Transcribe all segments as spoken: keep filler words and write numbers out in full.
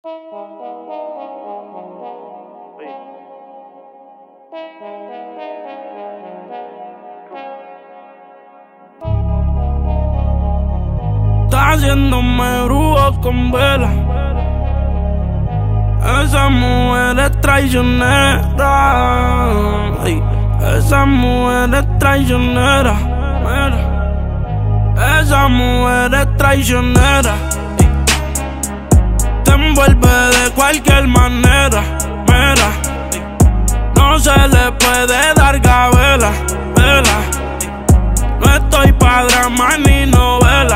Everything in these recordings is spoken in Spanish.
Está haciéndome brujo con vela. Esa mujer es traicionera. Ey, esa mujer es traicionera. Mira, esa mujer es traicionera. Ey, te envuelve de cualquier manera. Mira, ey, no se le puede dar gabela. Vela, ey, no estoy pa' drama ni novela.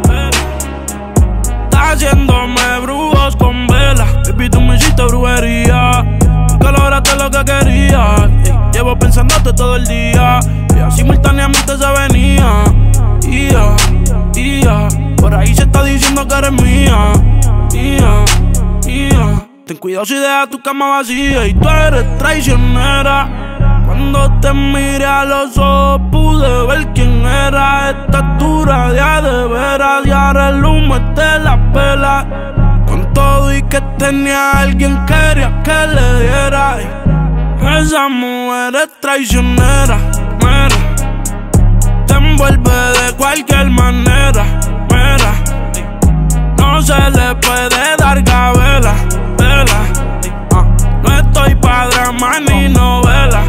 Haciéndome brujos con vela. Baby, tú me hiciste brujería, porque lograste lo que quería. Ey, llevo pensándote todo el día, y simultáneamente se venía. Ia, ia, por ahí se está diciendo que eres mía. Ia, ia, ten cuidado si dejas tu cama vacía. Y tú eres traicionera. Cuando te miré a los ojos pude ver quién era. Estatura de a de veras, y ahora el humo es de la pela. Con todo y que tenía alguien quería que le diera. Esa mujer es traicionera. Mira, te envuelve de cualquier manera. Mira, no se le puede dar gabela. Vela, no estoy pa' drama ni novela.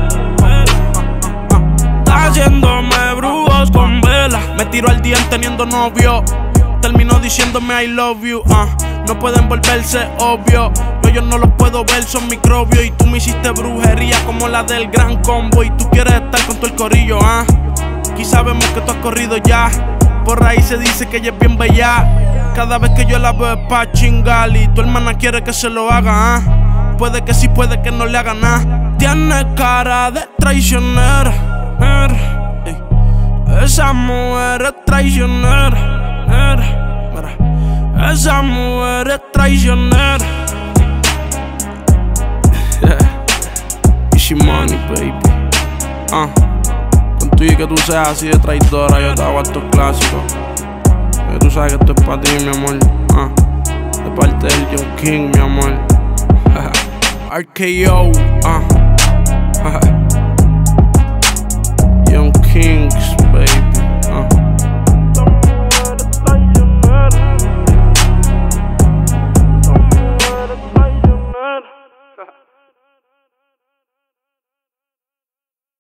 Haciéndome brujos con vela. Me tiro al día teniendo novio. Terminó diciéndome I love you. uh. No pueden volverse obvio. Yo, yo no los puedo ver, son microbios. Y tú me hiciste brujería como la del gran combo. Y tú quieres estar con todo el corillo. uh. Aquí sabemos que tú has corrido ya. Por ahí se dice que ella es bien bella. Cada vez que yo la veo es pa' chingar. Y tu hermana quiere que se lo haga. uh. Puede que sí, puede que no le haga nada. Tiene cara de traicionera. Ey, esa mujer es traicionera. Mira, mira, esa mujer es traicionera. Easy money, baby. Ah, con tu y que tú seas así de traidora, yo te hago estos clásicos. Que tú sabes que esto es para ti, mi amor. Ah, de parte del John King, mi amor. R K O. Ah.